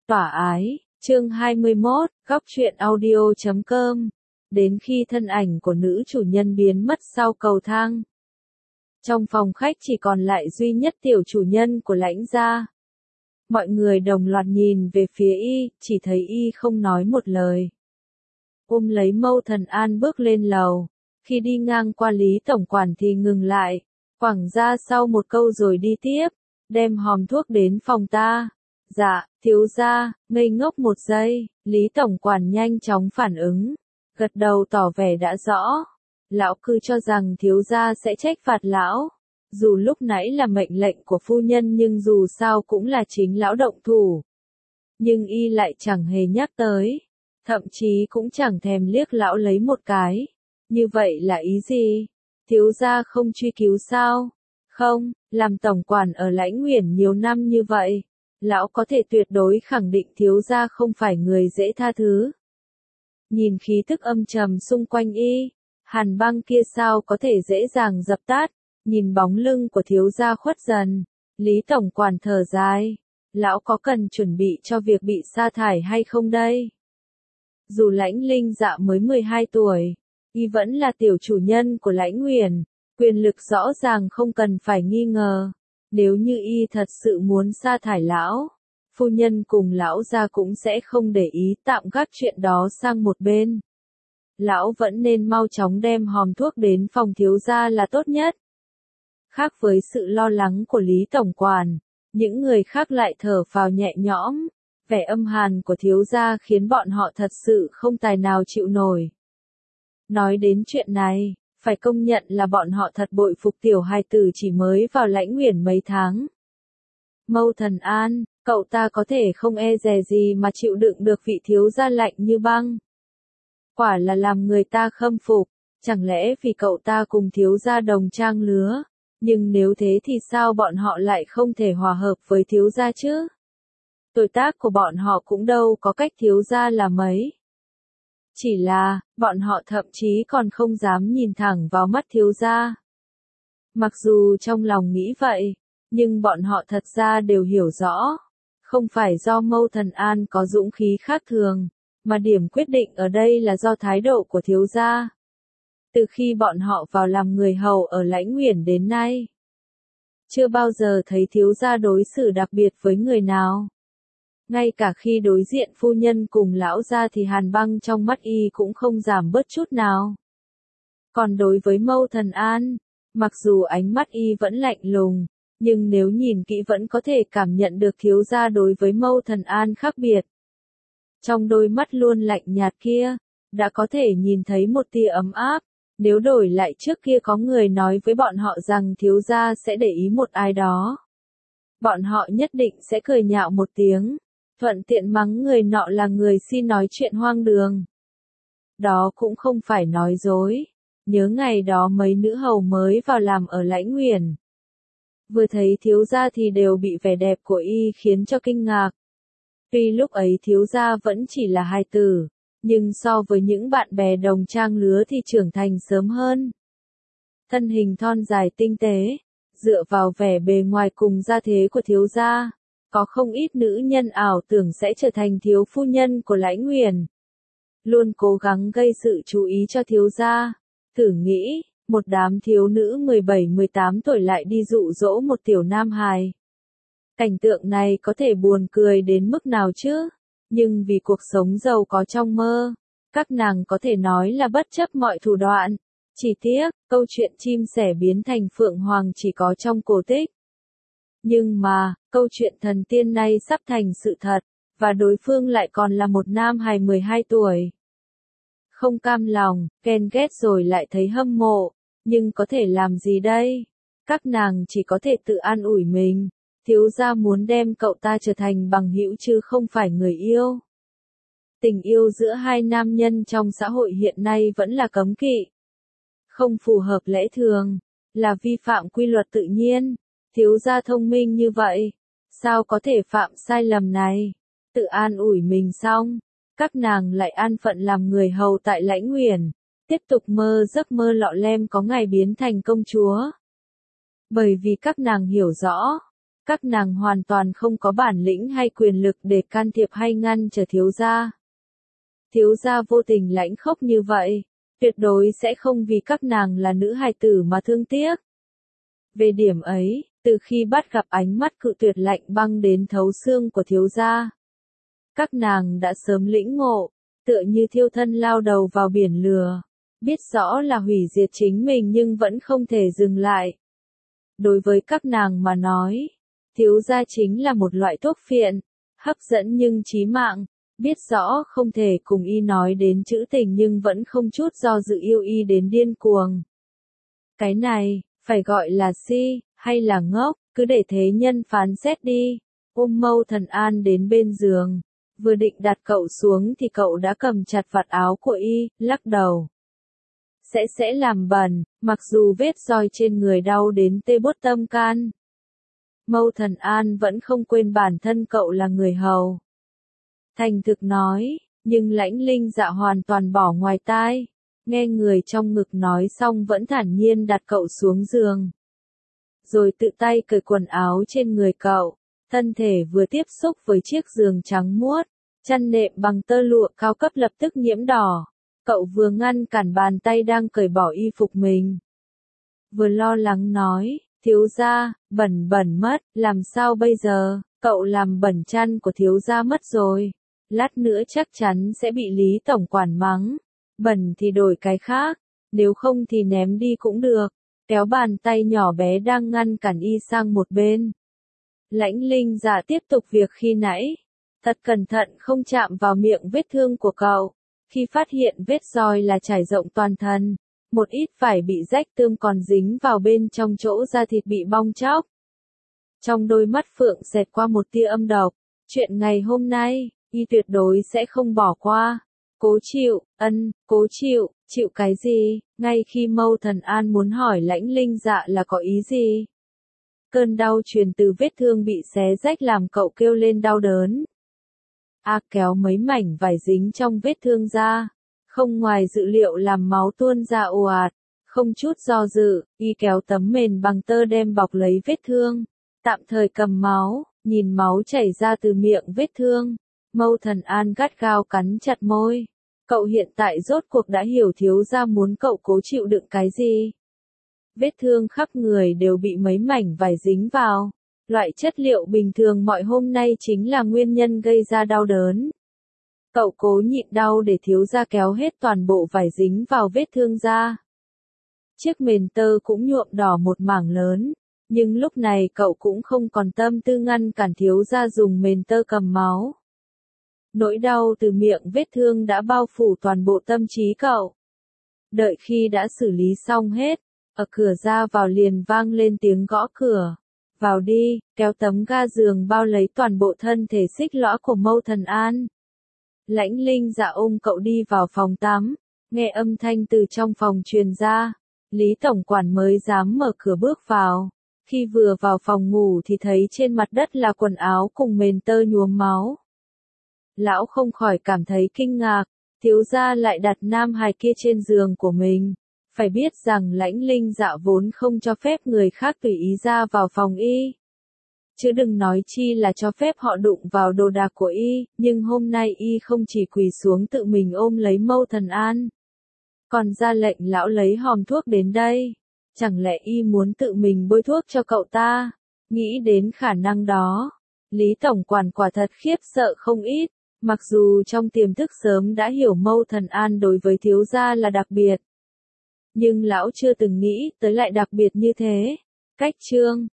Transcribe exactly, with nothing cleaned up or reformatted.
Tỏa ái, chương hai mươi mốt, góc truyện audio chấm com. Đến khi thân ảnh của nữ chủ nhân biến mất sau cầu thang. Trong phòng khách chỉ còn lại duy nhất tiểu chủ nhân của Lãnh gia. Mọi người đồng loạt nhìn về phía y, chỉ thấy y không nói một lời. Ôm lấy Mâu Thần An bước lên lầu. Khi đi ngang qua Lý Tổng Quản thì ngừng lại, quẳng ra sau một câu rồi đi tiếp, đem hòm thuốc đến phòng ta. Dạ, thiếu gia, ngây ngốc một giây, Lý Tổng Quản nhanh chóng phản ứng, gật đầu tỏ vẻ đã rõ. Lão cứ cho rằng thiếu gia sẽ trách phạt lão, dù lúc nãy là mệnh lệnh của phu nhân nhưng dù sao cũng là chính lão động thủ. Nhưng y lại chẳng hề nhắc tới, thậm chí cũng chẳng thèm liếc lão lấy một cái. Như vậy là ý gì? Thiếu gia không truy cứu sao? Không, làm tổng quản ở Lãnh Uyển nhiều năm như vậy, lão có thể tuyệt đối khẳng định thiếu gia không phải người dễ tha thứ. Nhìn khí tức âm trầm xung quanh y, hàn băng kia sao có thể dễ dàng dập tắt, nhìn bóng lưng của thiếu gia khuất dần, Lý Tổng Quản thở dài, lão có cần chuẩn bị cho việc bị sa thải hay không đây? Dù Lãnh Linh Dạ mới mười hai tuổi, y vẫn là tiểu chủ nhân của Lãnh Uyển, quyền lực rõ ràng không cần phải nghi ngờ. Nếu như y thật sự muốn sa thải lão, phu nhân cùng lão gia cũng sẽ không để ý, tạm gác chuyện đó sang một bên. Lão vẫn nên mau chóng đem hòm thuốc đến phòng thiếu gia là tốt nhất. Khác với sự lo lắng của Lý Tổng Quản, những người khác lại thở phào nhẹ nhõm, vẻ âm hàn của thiếu gia khiến bọn họ thật sự không tài nào chịu nổi. Nói đến chuyện này, phải công nhận là bọn họ thật bội phục tiểu hài tử chỉ mới vào Lãnh Uyển mấy tháng. Mâu Thần An, cậu ta có thể không e dè gì mà chịu đựng được vị thiếu gia lạnh như băng. Quả là làm người ta khâm phục, chẳng lẽ vì cậu ta cùng thiếu gia đồng trang lứa, nhưng nếu thế thì sao bọn họ lại không thể hòa hợp với thiếu gia chứ? Tuổi tác của bọn họ cũng đâu có cách thiếu gia là mấy. Chỉ là, bọn họ thậm chí còn không dám nhìn thẳng vào mắt thiếu gia. Mặc dù trong lòng nghĩ vậy, nhưng bọn họ thật ra đều hiểu rõ. Không phải do Mâu Thần An có dũng khí khác thường, mà điểm quyết định ở đây là do thái độ của thiếu gia. Từ khi bọn họ vào làm người hầu ở Lãnh Uyển đến nay, chưa bao giờ thấy thiếu gia đối xử đặc biệt với người nào. Ngay cả khi đối diện phu nhân cùng lão gia thì hàn băng trong mắt y cũng không giảm bớt chút nào. Còn đối với Mâu Thần An, mặc dù ánh mắt y vẫn lạnh lùng, nhưng nếu nhìn kỹ vẫn có thể cảm nhận được thiếu gia đối với Mâu Thần An khác biệt. Trong đôi mắt luôn lạnh nhạt kia, đã có thể nhìn thấy một tia ấm áp. Nếu đổi lại trước kia có người nói với bọn họ rằng thiếu gia sẽ để ý một ai đó, bọn họ nhất định sẽ cười nhạo một tiếng, thuận tiện mắng người nọ là người si nói chuyện hoang đường. Đó cũng không phải nói dối. Nhớ ngày đó mấy nữ hầu mới vào làm ở Lãnh Uyển, vừa thấy thiếu gia thì đều bị vẻ đẹp của y khiến cho kinh ngạc. Tuy lúc ấy thiếu gia vẫn chỉ là hài tử, nhưng so với những bạn bè đồng trang lứa thì trưởng thành sớm hơn. Thân hình thon dài tinh tế, dựa vào vẻ bề ngoài cùng gia thế của thiếu gia, có không ít nữ nhân ảo tưởng sẽ trở thành thiếu phu nhân của Lãnh Uyển. Luôn cố gắng gây sự chú ý cho thiếu gia. Thử nghĩ, một đám thiếu nữ mười bảy mười tám tuổi lại đi dụ dỗ một tiểu nam hài. Cảnh tượng này có thể buồn cười đến mức nào chứ? Nhưng vì cuộc sống giàu có trong mơ, các nàng có thể nói là bất chấp mọi thủ đoạn. Chỉ tiếc, câu chuyện chim sẻ biến thành phượng hoàng chỉ có trong cổ tích. Nhưng mà, câu chuyện thần tiên này sắp thành sự thật, và đối phương lại còn là một nam hài mười hai tuổi. Không cam lòng, ghen ghét rồi lại thấy hâm mộ, nhưng có thể làm gì đây? Các nàng chỉ có thể tự an ủi mình. Thiếu gia muốn đem cậu ta trở thành bằng hữu chứ không phải người yêu. Tình yêu giữa hai nam nhân trong xã hội hiện nay vẫn là cấm kỵ. Không phù hợp lẽ thường, là vi phạm quy luật tự nhiên. Thiếu gia thông minh như vậy, sao có thể phạm sai lầm này? Tự an ủi mình xong, các nàng lại an phận làm người hầu tại Lãnh Uyển, tiếp tục mơ giấc mơ lọ lem có ngày biến thành công chúa. Bởi vì các nàng hiểu rõ, Các nàng hoàn toàn không có bản lĩnh hay quyền lực để can thiệp hay ngăn trở thiếu gia. Thiếu gia vô tình lãnh khốc như vậy, tuyệt đối sẽ không vì các nàng là nữ hài tử mà thương tiếc. Về điểm ấy, từ khi bắt gặp ánh mắt cự tuyệt lạnh băng đến thấu xương của thiếu gia, các nàng đã sớm lĩnh ngộ, tựa như thiêu thân lao đầu vào biển lửa, biết rõ là hủy diệt chính mình nhưng vẫn không thể dừng lại. Đối với các nàng mà nói, thiếu gia chính là một loại thuốc phiện, hấp dẫn nhưng chí mạng, biết rõ không thể cùng y nói đến chữ tình nhưng vẫn không chút do dự yêu y đến điên cuồng. Cái này, phải gọi là si, hay là ngốc, cứ để thế nhân phán xét đi. Ôm Mâu Thần An đến bên giường, vừa định đặt cậu xuống thì cậu đã cầm chặt vạt áo của y, lắc đầu. Sẽ sẽ làm bẩn, mặc dù vết roi trên người đau đến tê buốt tâm can. Mâu Thần An vẫn không quên bản thân cậu là người hầu. Thành thực nói, nhưng Lãnh Linh Dạ hoàn toàn bỏ ngoài tai, nghe người trong ngực nói xong vẫn thản nhiên đặt cậu xuống giường. Rồi tự tay cởi quần áo trên người cậu, thân thể vừa tiếp xúc với chiếc giường trắng muốt, chăn nệm bằng tơ lụa cao cấp lập tức nhiễm đỏ. Cậu vừa ngăn cản bàn tay đang cởi bỏ y phục mình, vừa lo lắng nói, thiếu gia, bẩn bẩn mất, làm sao bây giờ, cậu làm bẩn chăn của thiếu gia mất rồi, lát nữa chắc chắn sẽ bị Lý tổng quản mắng, bẩn thì đổi cái khác, nếu không thì ném đi cũng được, kéo bàn tay nhỏ bé đang ngăn cản y sang một bên. Lãnh Linh Dạ tiếp tục việc khi nãy, thật cẩn thận không chạm vào miệng vết thương của cậu. Khi phát hiện vết roi là trải rộng toàn thân, một ít vải bị rách tươm còn dính vào bên trong chỗ da thịt bị bong tróc. Trong đôi mắt Phượng xẹt qua một tia âm độc, chuyện ngày hôm nay, y tuyệt đối sẽ không bỏ qua. Cố chịu, ân, cố chịu, chịu cái gì, ngay khi Mâu Thần An muốn hỏi Lãnh Linh Dạ là có ý gì. Cơn đau truyền từ vết thương bị xé rách làm cậu kêu lên đau đớn. A kéo mấy mảnh vải dính trong vết thương ra, không ngoài dự liệu làm máu tuôn ra ồ ạt, không chút do dự, y kéo tấm mền bằng tơ đem bọc lấy vết thương, tạm thời cầm máu, nhìn máu chảy ra từ miệng vết thương, Mâu Thần An gắt gao cắn chặt môi, cậu hiện tại rốt cuộc đã hiểu thiếu gia muốn cậu cố chịu đựng cái gì. Vết thương khắp người đều bị mấy mảnh vải dính vào. Loại chất liệu bình thường mọi hôm nay chính là nguyên nhân gây ra đau đớn. Cậu cố nhịn đau để thiếu gia kéo hết toàn bộ vải dính vào vết thương ra. Chiếc mền tơ cũng nhuộm đỏ một mảng lớn, nhưng lúc này cậu cũng không còn tâm tư ngăn cản thiếu gia dùng mền tơ cầm máu. Nỗi đau từ miệng vết thương đã bao phủ toàn bộ tâm trí cậu. Đợi khi đã xử lý xong hết, ở cửa ra vào liền vang lên tiếng gõ cửa. Vào đi, kéo tấm ga giường bao lấy toàn bộ thân thể xích lõa của Mâu Thần An. Lãnh Linh Dạ ôm cậu đi vào phòng tắm, nghe âm thanh từ trong phòng truyền ra, Lý tổng quản mới dám mở cửa bước vào. Khi vừa vào phòng ngủ thì thấy trên mặt đất là quần áo cùng mền tơ nhuốm máu. Lão không khỏi cảm thấy kinh ngạc, thiếu gia lại đặt nam hài kia trên giường của mình. Phải biết rằng Lãnh Linh Dạ vốn không cho phép người khác tùy ý ra vào phòng y. Chứ đừng nói chi là cho phép họ đụng vào đồ đạc của y, nhưng hôm nay y không chỉ quỳ xuống tự mình ôm lấy Mâu Thần An, còn ra lệnh lão lấy hòm thuốc đến đây. Chẳng lẽ y muốn tự mình bôi thuốc cho cậu ta? Nghĩ đến khả năng đó, Lý tổng quản quả thật khiếp sợ không ít, mặc dù trong tiềm thức sớm đã hiểu Mâu Thần An đối với thiếu gia là đặc biệt. Nhưng lão chưa từng nghĩ tới lại đặc biệt như thế. Cách chương